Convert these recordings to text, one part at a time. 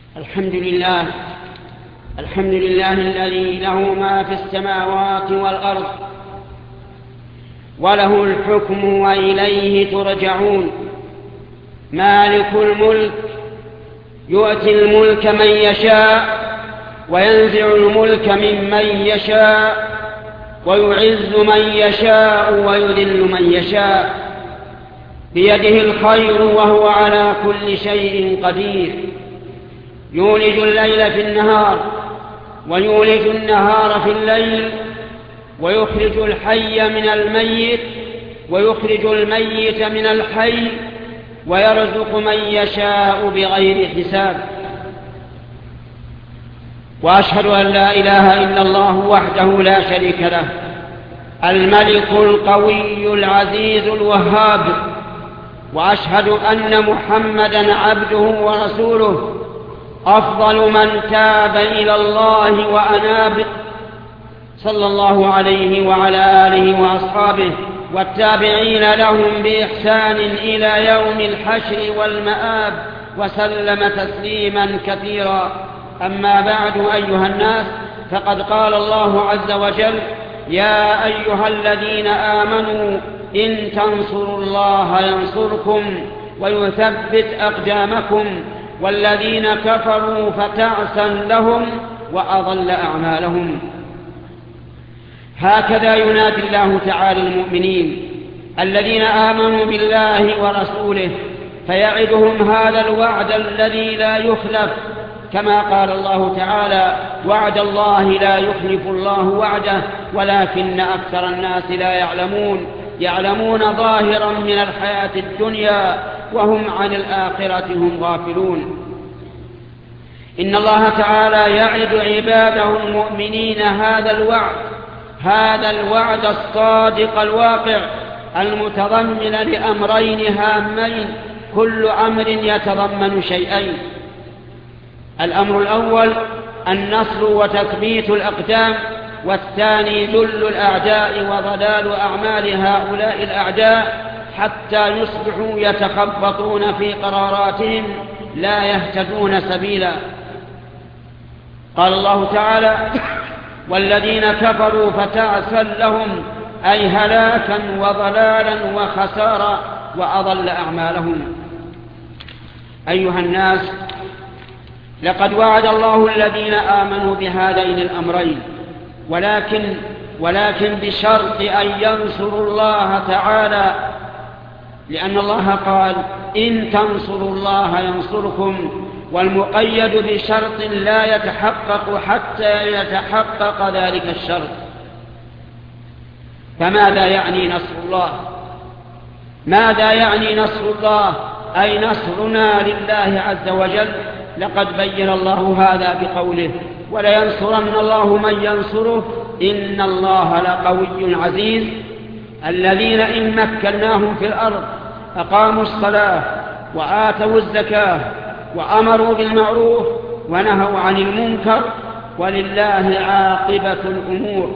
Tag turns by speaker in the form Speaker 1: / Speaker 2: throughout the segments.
Speaker 1: الحمد لله الذي له ما في السماوات والأرض وله الحكم وإليه ترجعون. مالك الملك يؤتي الملك من يشاء وينزع الملك ممن يشاء ويعز من يشاء ويذل من يشاء، بيده الخير وهو على كل شيء قدير. يولج الليل في النهار ويولج النهار في الليل، ويخرج الحي من الميت ويخرج الميت من الحي، ويرزق من يشاء بغير حساب. وأشهد أن لا إله إلا الله وحده لا شريك له، الملك القوي العزيز الوهاب. وأشهد أن محمدًا عبده ورسوله، أفضل من تاب إلى الله وأناب، صلى الله عليه وعلى آله وأصحابه والتابعين لهم بإحسان إلى يوم الحشر والمآب، وسلم تسليما كثيرا. أما بعد، أيها الناس، فقد قال الله عز وجل: يا أيها الذين آمنوا إن تنصروا الله ينصركم ويثبت أقدامكم، والذين كفروا فتعسا لهم وأضل أعمالهم. هكذا ينادي الله تعالى المؤمنين الذين آمنوا بالله ورسوله، فيعدهم هذا الوعد الذي لا يخلف، كما قال الله تعالى: وعد الله لا يخلف الله وعده ولكن أكثر الناس لا يعلمون ظاهرا من الحياة الدنيا وهم عن الآخرة هم غافلون. إن الله تعالى يعد عباده المؤمنين هذا الوعد الصادق الواقع، المتضمن لأمرين هامين، كل أمر يتضمن شيئين: الأمر الأول النصر وتثبيت الأقدام، والثاني ذل الأعداء وضلال أعمال هؤلاء الأعداء حتى يصبحوا يتخبطون في قراراتهم لا يهتدون سبيلا. قال الله تعالى: والذين كفروا فتعسا لهم، أي هلاكا وضلالا وخسارا، وأضل أعمالهم. أيها الناس، لقد وعد الله الذين آمنوا بهذين الأمرين، ولكن بشرط أن ينصروا الله تعالى، لأن الله قال: إن تنصروا الله ينصركم، والمقيد بشرط لا يتحقق حتى يتحقق ذلك الشرط. فماذا يعني نصر الله؟ ماذا يعني نصر الله؟ أي نصرنا لله عز وجل. لقد بين الله هذا بقوله: ولينصرن الله من ينصره إن الله لقوي عزيز. الذين إن مكناهم في الأرض أقاموا الصلاة وآتوا الزكاة وأمروا بالمعروف ونهوا عن المنكر، ولله عاقبة الأمور.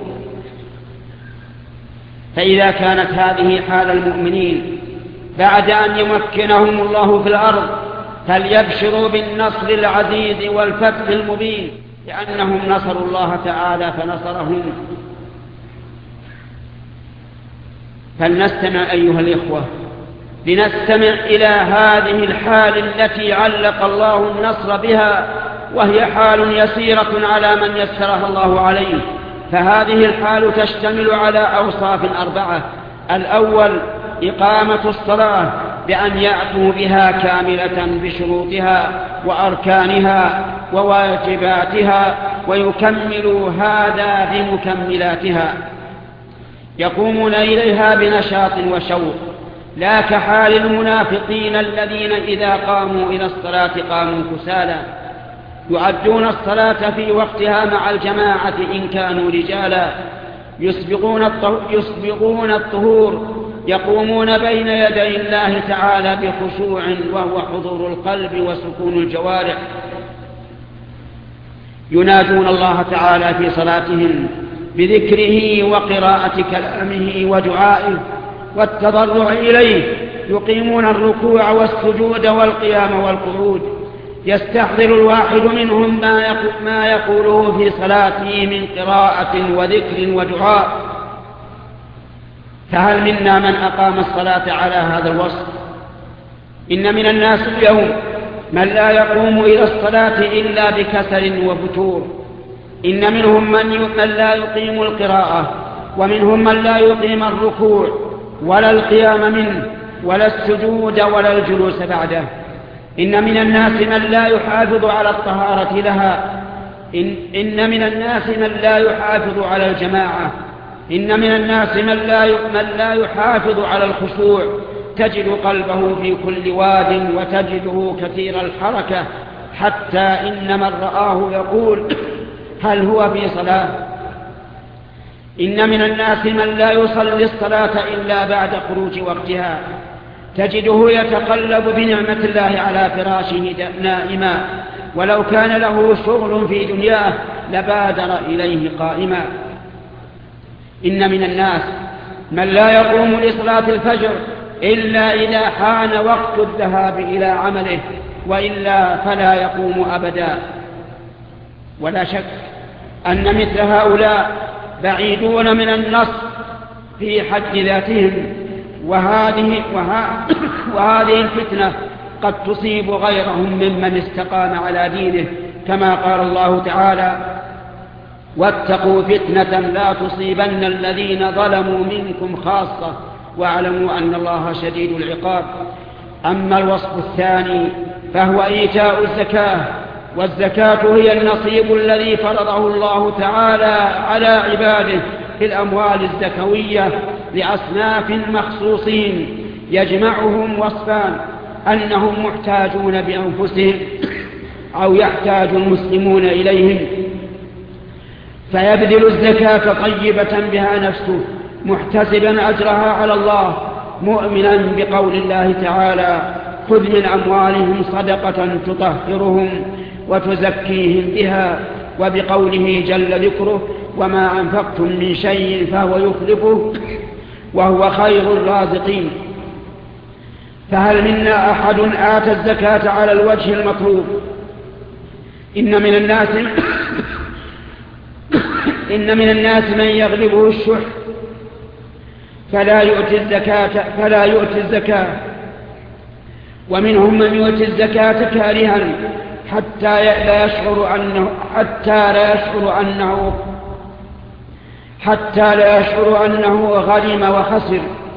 Speaker 1: فإذا كانت هذه حال المؤمنين بعد أن يمكنهم الله في الأرض، فليبشروا بالنصر العزيز والفتح المبين، لأنهم نصروا الله تعالى فنصرهم. فلنستمع أيها الإخوة، لنستمع إلى هذه الحال التي علق الله النصر بها، وهي حال يسيرة على من يسرها الله عليه. فهذه الحال تشتمل على أوصاف 4: الأول إقامة الصلاة بأن يأتوا بها كاملة بشروطها وأركانها وواجباتها، ويكملوا هذا بمكملاتها، يقومون إليها بنشاط وشوق، لا كحال المنافقين الذين إذا قاموا إلى الصلاة قاموا كسالى، يؤدون الصلاة في وقتها مع الجماعة إن كانوا رجالا، يسبقون الطهور، يقومون بين يدي الله تعالى بخشوع وهو حضور القلب وسكون الجوارح، ينادون الله تعالى في صلاتهم بذكره وقراءة كلامه ودعائه والتضرع إليه، يقيمون الركوع والسجود والقيام والقعود، يستحضر الواحد منهم ما يقوله في صلاته من قراءة وذكر ودعاء. فهل منا من أقام الصلاة على هذا الوصف؟ إن من الناس اليوم من لا يقوم إلى الصلاة إلا بكسل وفتور. إن منهم من لا يقيم القراءة، ومنهم من لا يقيم الركوع ولا القيام منه ولا السجود ولا الجلوس بعده. إن من الناس من لا يحافظ على الطهارة لها. إن من الناس من لا يحافظ على الجماعة. إن من الناس من لا يحافظ على الخشوع. تجد قلبه في كل واد وتجده كثير الحركة، حتى إن من رآه يقول هل هو في صلاة؟ إن من الناس من لا يصلي الصلاة إلا بعد خروج وقتها. تجده يتقلب بنعمة الله على فراشه نائما، ولو كان له شغل في دنياه لبادر إليه قائما. إن من الناس من لا يقوم لصلاة الفجر إلا إذا حان وقت الذهاب إلى عمله، وإلا فلا يقوم أبدا. ولا شك أن مثل هؤلاء بعيدون من النص في حد ذاتهم، وهذه الفتنة قد تصيب غيرهم ممن استقام على دينه، كما قال الله تعالى: واتقوا فتنة لا تصيبن الذين ظلموا منكم خاصة واعلموا أن الله شديد العقاب. أما الوصف الثاني فهو إيتاء الزكاة، والزكاة هي النصيب الذي فرضه الله تعالى على عباده في الأموال الزكوية لأصناف مخصوصين يجمعهم وصفان: أنهم محتاجون بأنفسهم أو يحتاج المسلمون إليهم، فيبذل الزكاة طيبة بها نفسه محتسبا أجرها على الله، مؤمنا بقول الله تعالى: خذ من أموالهم صدقة تطهرهم وتزكيهم بها، وبقوله جل ذكره: وما أنفقتم من شيء فهو يخلفه وهو خير الرازقين. فهل منا أحد آتى الزكاة على الوجه المطلوب؟ إن من الناس من يغلبه الشح فلا يؤتي الزكاة، ومنهم من يؤتي الزكاة كارها حتى لا يشعر أنه غنم وخسر.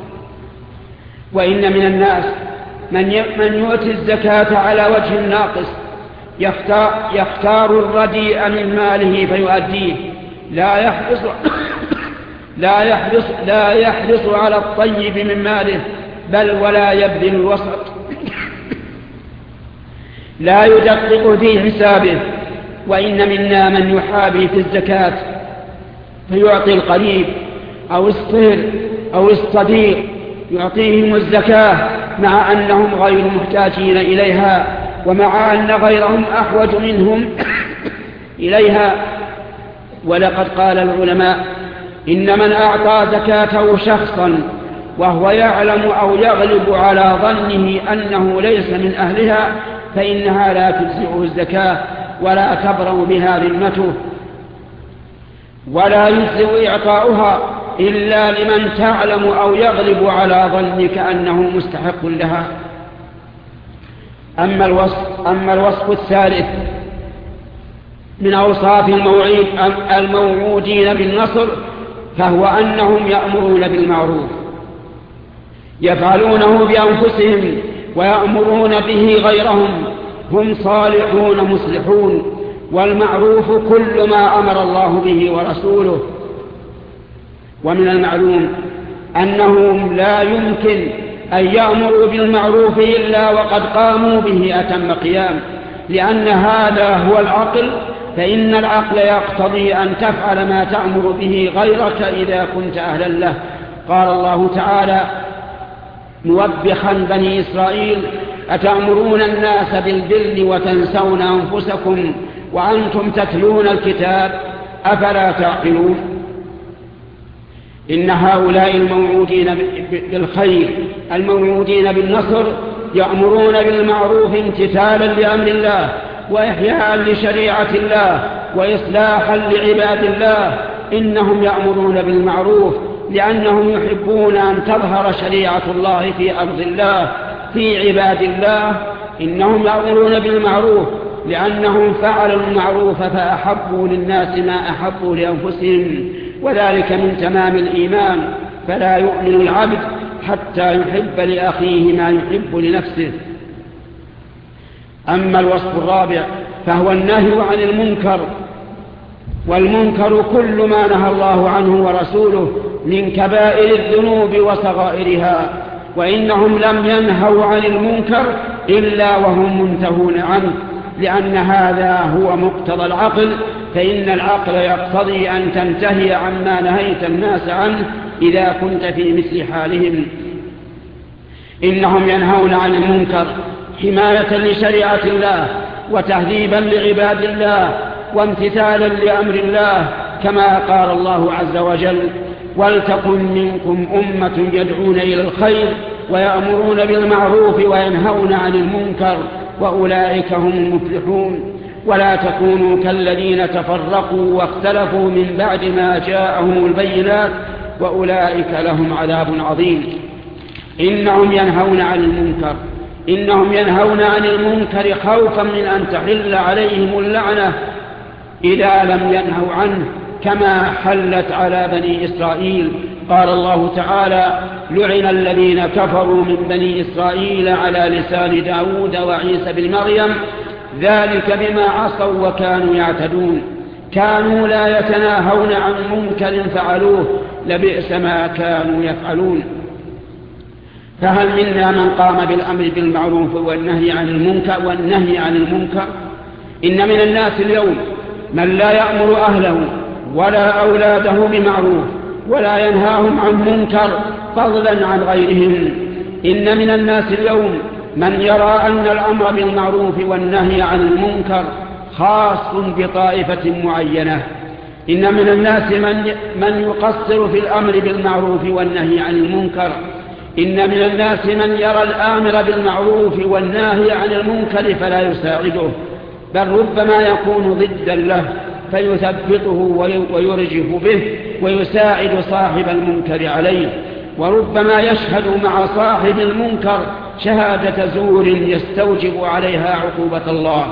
Speaker 1: وإن من الناس من يؤتي الزكاة على وجه ناقص، يختار الرديء من ماله فيؤديه، لا يحرص على الطيب من ماله، بل ولا يبذل الوسط، لا يدقق في حسابه. وإن منا من يحابي في الزكاة فيعطي القريب أو الصهر أو الصديق، يعطيهم الزكاة مع أنهم غير محتاجين إليها، ومع أن غيرهم أحوج منهم إليها. ولقد قال العلماء: إن من أعطى زكاته شخصا وهو يعلم أو يغلب على ظنه أنه ليس من أهلها فإنها لا تجزئه الزكاة ولا تبرأ بها ذمته، ولا يجزئ إعطاؤها إلا لمن تعلم أو يغلب على ظنك أنه مستحق لها. أما الوصف الثالث من أوصاف الموعودين بالنصر فهو أنهم يأمرون بالمعروف، يفعلونه بأنفسهم ويأمرون به غيرهم، هم صالحون مصلحون. والمعروف كل ما أمر الله به ورسوله. ومن المعلوم أنهم لا يمكن أن يأمروا بالمعروف إلا وقد قاموا به أتم قيام، لأن هذا هو العقل، فإن العقل يقتضي أن تفعل ما تأمر به غيرك إذا كنت أهلا له. قال الله تعالى موبخا بني إسرائيل: أتأمرون الناس بالبر وتنسون أنفسكم وأنتم تتلون الكتاب أفلا تعقلون. إن هؤلاء الموعودين بالخير الموعودين بالنصر يأمرون بالمعروف امتثالا لأمر الله، وإحياء لشريعة الله وإصلاحا لعباد الله. إنهم يأمرون بالمعروف لأنهم يحبون أن تظهر شريعة الله في أرض الله في عباد الله. إنهم يأمرون بالمعروف لأنهم فعلوا المعروف فأحبوا للناس ما أحبوا لأنفسهم، وذلك من تمام الإيمان. فلا يؤمن العبد حتى يحب لأخيه ما يحب لنفسه. أما الوصف الرابع فهو النهي عن المنكر، والمنكر كل ما نهى الله عنه ورسوله من كبائر الذنوب وصغائرها، وإنهم لم ينهوا عن المنكر إلا وهم منتهون عنه، لأن هذا هو مقتضى العقل، فإن العقل يقتضي أن تنتهي عما نهيت الناس عنه إذا كنت في مثل حالهم. إنهم ينهون عن المنكر حماية لشريعة الله وتهذيبا لعباد الله وامتثالا لأمر الله، كما قال الله عز وجل: ولتكن منكم أمة يدعون إلى الخير ويأمرون بالمعروف وينهون عن المنكر وأولئك هم المفلحون. ولا تكونوا كالذين تفرقوا واختلفوا من بعد ما جاءهم البينات وأولئك لهم عذاب عظيم. إنهم ينهون عن المنكر خوفا من أن تحل عليهم اللعنة إذا لم ينهوا عنه، كما حلت على بني إسرائيل. قال الله تعالى: لعن الذين كفروا من بني إسرائيل على لسان داود وعيسى بن مريم ذلك بما عصوا وكانوا يعتدون، كانوا لا يتناهون عن منكر فعلوه لبئس ما كانوا يفعلون. فهل منا من قام بالأمر بالمعروف والنهي عن المنكر؟ إن من الناس اليوم من لا يأمر أهله ولا أولاده بمعروف ولا ينهاهم عن منكر فضلا عن غيرهم. إن من الناس اليوم من يرى أن الأمر بالمعروف والنهي عن المنكر خاص بطائفة معينة. إن من الناس من يقصر في الأمر بالمعروف والنهي عن المنكر. إن من الناس من يرى الآمر بالمعروف والناهي عن المنكر فلا يساعده، بل ربما يكون ضدا له فيثبطه ويرجف به ويساعد صاحب المنكر عليه، وربما يشهد مع صاحب المنكر شهادة زور يستوجب عليها عقوبة الله.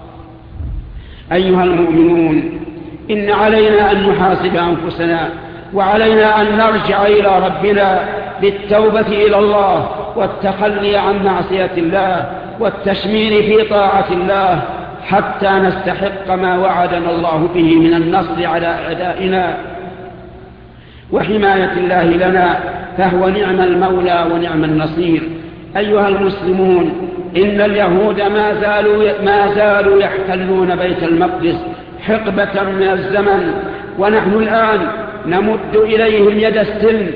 Speaker 1: أيها المؤمنون، إن علينا أن نحاسب أنفسنا، وعلينا أن نرجع إلى ربنا بالتوبة إلى الله والتخلي عن معصية الله والتشمير في طاعة الله، حتى نستحق ما وعدنا الله به من النصر على أعدائنا وحماية الله لنا، فهو نعم المولى ونعم النصير. أيها المسلمون، إن اليهود ما زالوا يحتلون بيت المقدس حقبة من الزمن، ونحن الآن نمد إليهم يد السلم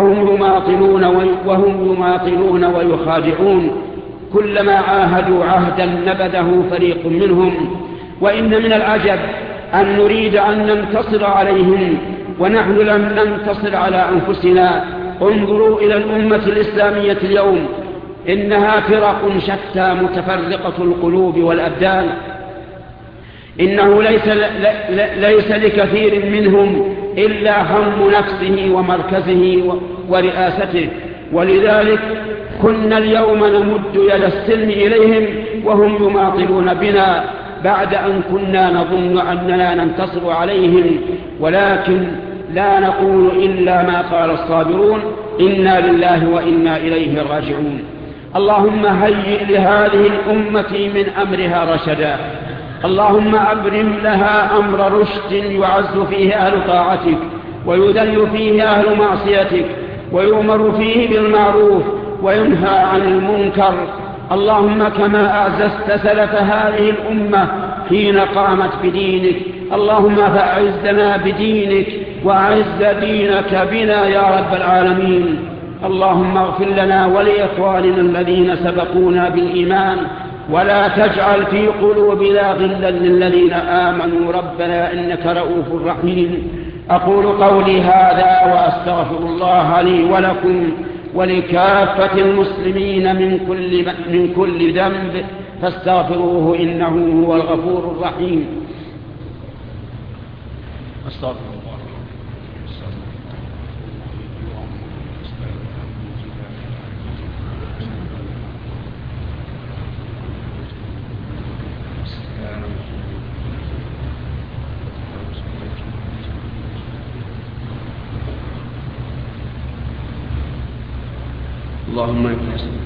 Speaker 1: وهم يماطلون ويخادعون. كلما عاهدوا عهدا نبذه فريق منهم. وإن من العجب أن نريد أن ننتصر عليهم ونحن لم ننتصر على أنفسنا. انظروا إلى الأمة الإسلامية اليوم، إنها فرق شتى متفرقة القلوب والأبدان. إنه ليس لكثير منهم إلا هم نفسه ومركزه ورئاسته، ولذلك كنا اليوم نمد يد السلم إليهم وهم يماطلون بنا بعد أن كنا نظن أننا ننتصر عليهم، ولكن لا نقول إلا ما قال الصابرون: إنا لله وإنا إليه راجعون. اللهم هيئ لهذه الأمة من أمرها رشدا، اللهم أبرم لها أمر رشد يعز فيه أهل طاعتك ويذل فيه أهل معصيتك ويؤمر فيه بالمعروف وينهى عن المنكر. اللهم كما أعززت سلف هذه الأمة حين قامت بدينك، اللهم فأعزنا بدينك وأعز دينك بنا يا رب العالمين. اللهم اغفر لنا ولإخواننا الذين سبقونا بالإيمان، ولا تجعل في قلوبنا غلا للذين آمنوا ربنا إنك رؤوف رحيم. أقول قولي هذا وأستغفر الله لي ولكم ولكافة المسلمين من كل ذنب فاستغفروه إنه هو الغفور الرحيم.
Speaker 2: استغفر الله.
Speaker 1: اللهم انت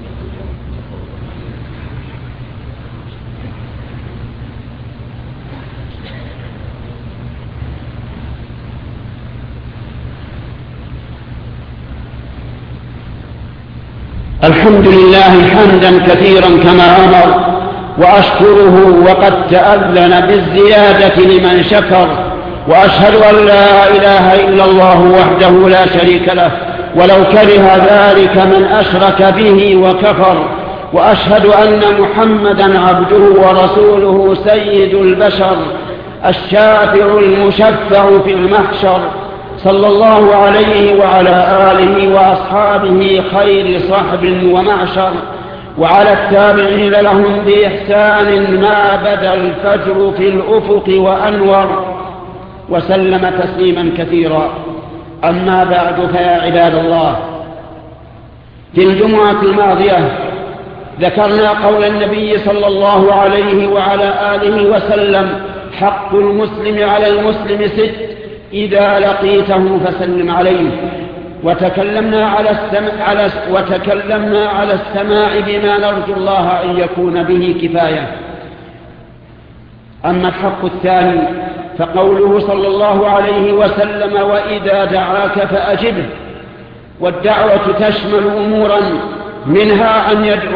Speaker 1: الحمد لله حمدا كثيرا كما أمر، وأشكره وقد تأذن بالزيادة لمن شكر، وأشهد أن لا إله إلا الله وحده لا شريك له ولو كره ذلك من أشرك به وكفر، وأشهد أن محمدا عبده ورسوله سيد البشر الشافع المشفع في المحشر، صلى الله عليه وعلى آله وأصحابه خير صحب ومعشر، وعلى التابعين لهم بإحسان ما بدا الفجر في الأفق وأنور، وسلم تسليما كثيرا. أما بعد، فيا عباد الله، في الجمعة الماضية ذكرنا قول النبي صلى الله عليه وعلى آله وسلم: حق المسلم على المسلم 6، إذا لقيته فسلم عليه. وتكلمنا على السماع بما نرجو الله أن يكون به كفاية. أما الحق الثاني فقوله صلى الله عليه وسلم: وإذا دعاك فأجبه. والدعوة تشمل أمورا، منها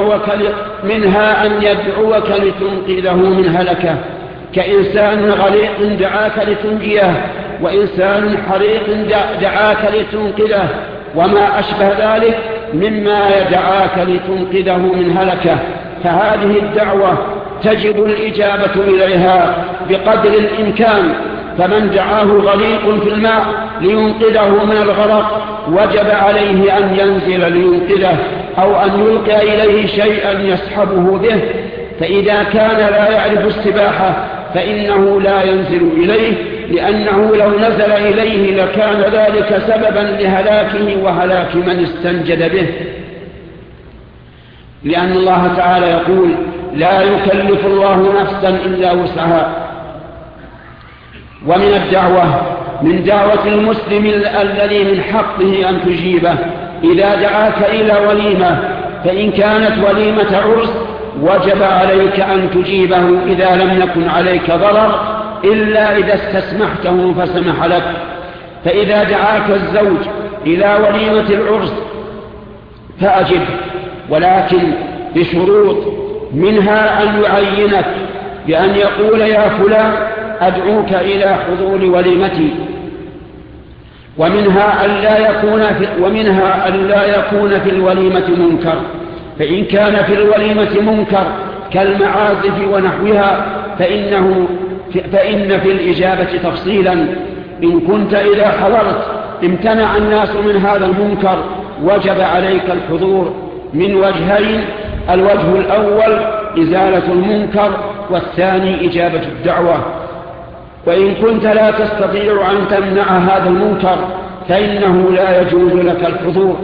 Speaker 1: أن يدعوك لتنقذه من هلكه، كإنسان غريق دعاك لتنجيه، وإنسان حريق دعاك لتنقذه، وما أشبه ذلك مما يدعاك لتنقذه من هلكه. فهذه الدعوة تجب الإجابة إليها بقدر الإمكان، فمن دعاه غريق في الماء لينقذه من الغرق وجب عليه أن ينزل لينقذه، أو أن يلقي إليه شيئا يسحبه به. فإذا كان لا يعرف السباحة فإنه لا ينزل إليه، لأنه لو نزل إليه لكان ذلك سببا لهلاكه وهلاك من استنجد به، لأن الله تعالى يقول: لا يكلف الله نفسا إلا وسعها. ومن الدعوة، من دعوة المسلم الذي من حقه أن تجيبه إذا دعاك إلى وليمة، فإن كانت وليمة عرس وجب عليك أن تجيبه إذا لم يكن عليك ضرر، إلا إذا استسمحته فسمح لك. فإذا دعاك الزوج إلى وليمة العرس فأجب، ولكن بشروط، منها أن يعينك بأن يقول: يا فلان أدعوك إلى حضور وليمتي. ومنها أن لا يكون في الوليمة منكر، فإن كان في الوليمة منكر كالمعازف ونحوها فإن في الإجابة تفصيلا. إن كنت إذا حضرت امتنع الناس من هذا المنكر وجب عليك الحضور من وجهين: الوجه الأول إزالة المنكر، والثاني إجابة الدعوة. وإن كنت لا تستطيع أن تمنع هذا المنكر فإنه لا يجوز لك الحضور،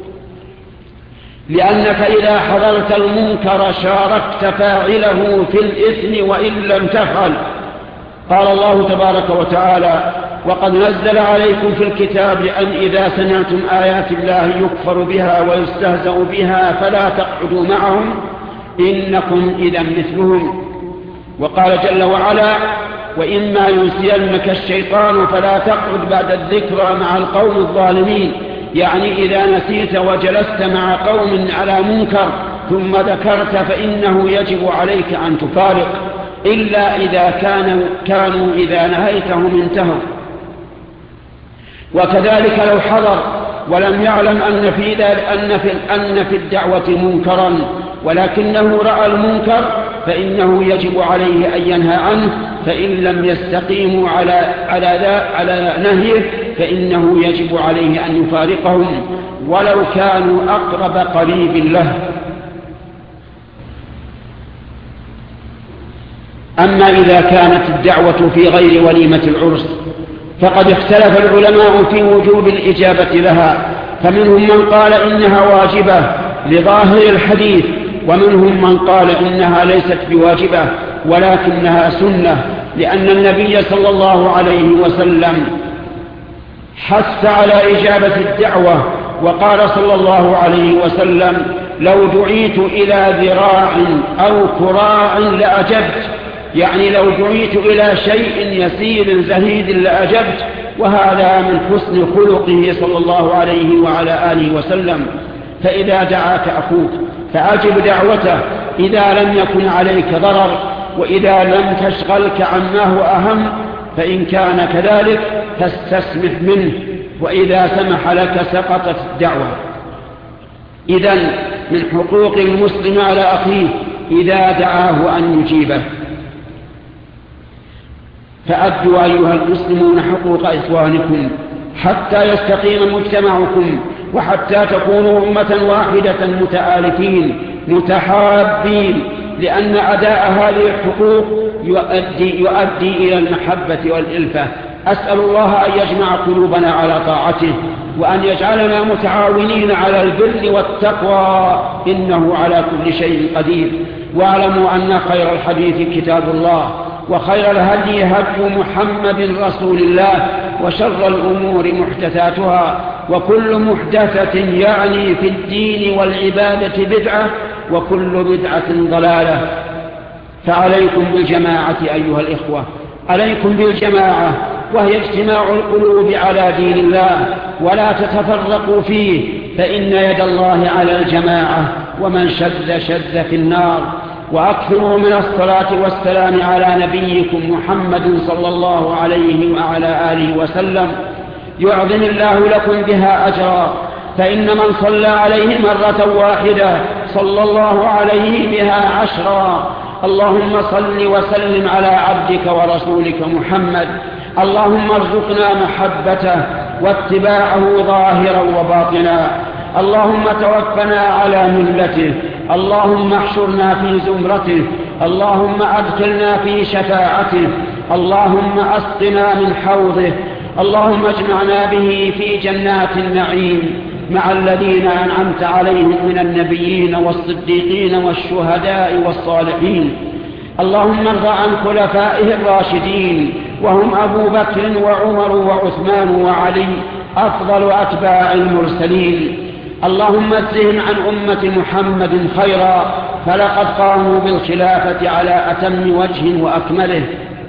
Speaker 1: لأنك إذا حضرت المنكر شاركت فاعله في الإثم وإن لم تفعل. قال الله تبارك وتعالى: وقد نزل عليكم في الكتاب أن إذا سمعتم آيات الله يكفر بها ويستهزأ بها فلا تقعدوا معهم إنكم إذا مثلهم. وقال جل وعلا: وإما ينسينك الشيطان فلا تقعد بعد الذكرى مع القوم الظالمين. يعني إذا نسيت وجلست مع قوم على منكر ثم ذكرت فإنه يجب عليك أن تفارق، إلا إذا كانوا إذا نهيتهم انتهوا. وكذلك لو حضر ولم يعلم أن في الدعوة منكرا ولكنه رأى المنكر فإنه يجب عليه أن ينهى عنه، فإن لم يستقيموا على نهيه فإنه يجب عليه أن يفارقهم ولو كانوا أقرب قريب له. أما إذا كانت الدعوة في غير وليمة العرس فقد اختلف العلماء في وجوب الإجابة لها، فمنهم من قال إنها واجبة لظاهر الحديث، ومنهم من قال إنها ليست بواجبة ولكنها سنة، لأن النبي صلى الله عليه وسلم حث على إجابة الدعوة، وقال صلى الله عليه وسلم: لو دعيت إلى ذراع أو كراع لأجبت، يعني لو دعيت إلى شيء يسير زهيد لأجبت. وهذا من حسن خلقه صلى الله عليه وعلى آله وسلم. فإذا دعاك أخوك فأجب دعوته إذا لم يكن عليك ضرر، وإذا لم تشغلك عما هو أهم، فإن كان كذلك فاستسمح منه، وإذا سمح لك سقطت الدعوة. إذن من حقوق المسلم على أخيه إذا دعاه أن يجيبه. فأدوا أيها المسلمون حقوق إخوانكم حتى يستقيم مجتمعكم، وحتى تكونوا أمة واحدة متآلفين متحابين، لأن أداء هذه الحقوق يؤدي إلى المحبة والإلفة. أسأل الله أن يجمع قلوبنا على طاعته، وأن يجعلنا متعاونين على البر والتقوى، إنه على كل شيء قدير. واعلموا أن خير الحديث كتاب الله، وخير الهدي هدي محمد رسول الله، وشر الأمور محدثاتها، وكل محدثة يعني في الدين والعبادة بدعة، وكل بدعة ضلالة. فعليكم بالجماعة أيها الإخوة، عليكم بالجماعة، وهي اجتماع القلوب على دين الله، ولا تتفرقوا فيه، فإن يد الله على الجماعة، ومن شذ شذ في النار. وأكثروا من الصلاة والسلام على نبيكم محمد صلى الله عليه وعلى آله وسلم، يعظم الله لكم بها أجرا، فإن من صلى عليه مرة واحدة صلى الله عليه بها 10. اللهم صل وسلم على عبدك ورسولك محمد، اللهم ارزقنا محبته واتباعه ظاهرا وباطنا، اللهم توفنا على ملته، اللهم احشرنا في زمرته، اللهم أدخلنا في شفاعته، اللهم أسقنا من حوضه، اللهم اجمعنا به في جنات النعيم مع الذين أنعمت عليهم من النبيين والصديقين والشهداء والصالحين. اللهم ارض عن خلفائه الراشدين، وهم أبو بكر وعمر وعثمان وعلي، أفضل أتباع المرسلين. اللهم اجزهم عن أمة محمد خيرا، فلقد قاموا بالخلافة على أتم وجه وأكمله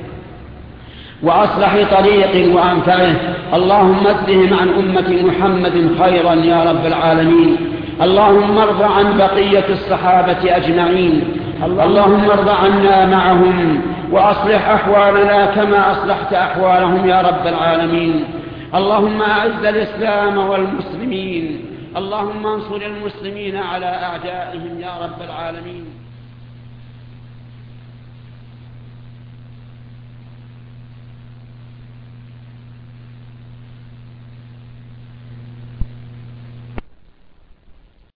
Speaker 1: وأصلح طريق وأنفعه. اللهم اجزهم عن أمة محمد خيرا يا رب العالمين. اللهم ارض عن بقية الصحابة أجمعين، اللهم ارض عنا معهم، وأصلح أحوالنا كما أصلحت أحوالهم يا رب العالمين. اللهم أعز الإسلام والمسلمين، اللهم انصر المسلمين على أعدائهم يا رب العالمين.